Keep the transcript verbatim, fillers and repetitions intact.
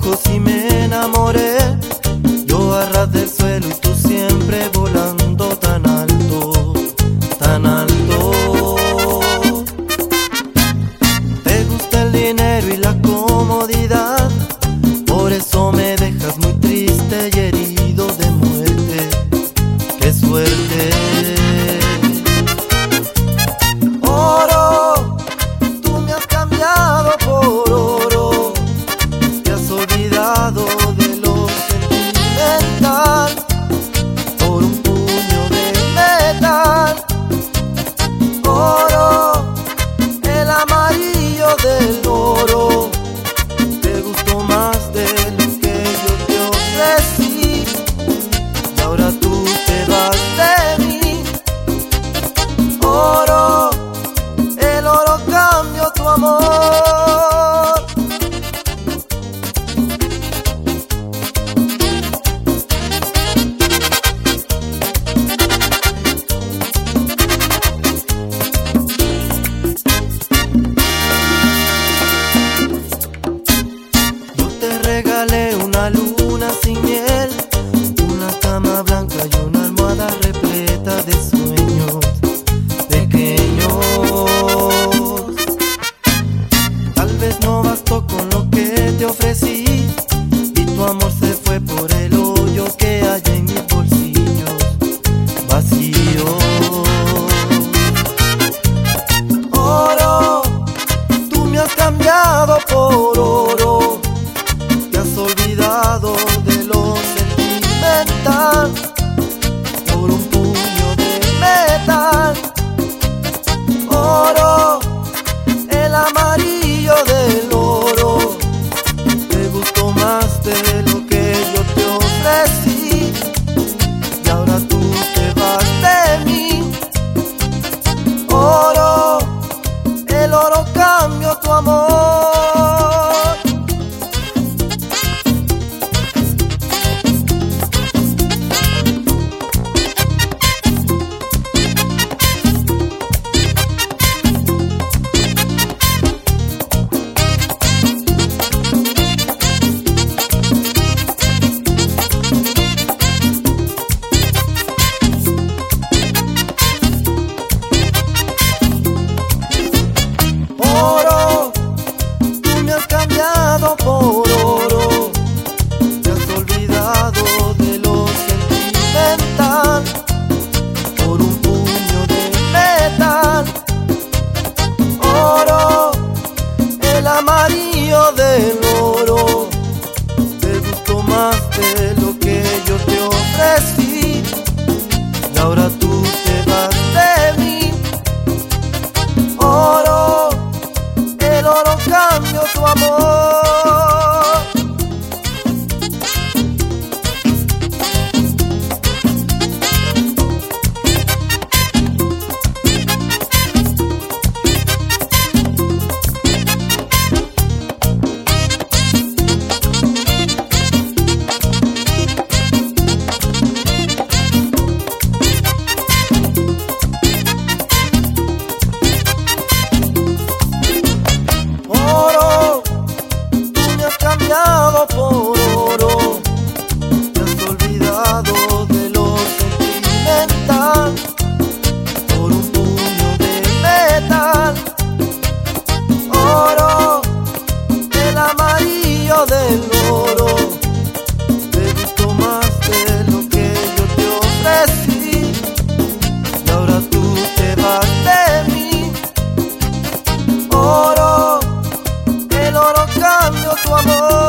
ojos y me enamoré. Yo a ras del suelo y tú siempre volando tan alto, tan alto. Te gusta el dinero y la comodidad, por eso me dejas muy triste y herido de muerte. ¡Qué suerte! Oro, tú me has cambiado por oro. Te has olvidado de lo sentimental por un puño de metal. Oro, el amarillo del oro. Te gustó más de lo que yo te ofrecí y ahora tú te vas de mí. Oro, el oro cambió tu amor. Yo te regalé una luna sin miel, una cama blanca y una almohada repleta de sueños pequeños. Tal vez no bastó con lo que te ofrecí y tu amor se fue por el hoyo que hay en mis bolsillos vacíos. Oro, tú me has cambiado por oro. Te has olvidado de lo sentimental por un puño de metal. Oro, el amarillo del oro. Te gustó más de lo que yo te ofrecí y ahora tú te vas de mí. Oro, el oro cambió tu amor. Oro, tú me has cambiado por oro. Te has olvidado de lo sentimental por un puño de metal. Oro, el amarillo del oro. Te gustó más de lo que yo te ofrecí y ahora tú te vas de mí. Oro, el oro cambió tu amor. Oro, tú me has cambiado por oro. Te has olvidado de lo sentimental por un puño de metal. Oro, el amarillo del oro. Te gustó más de lo que yo te ofrecí y ahora tú te vas de mí. Oro, el oro cambió tu amor.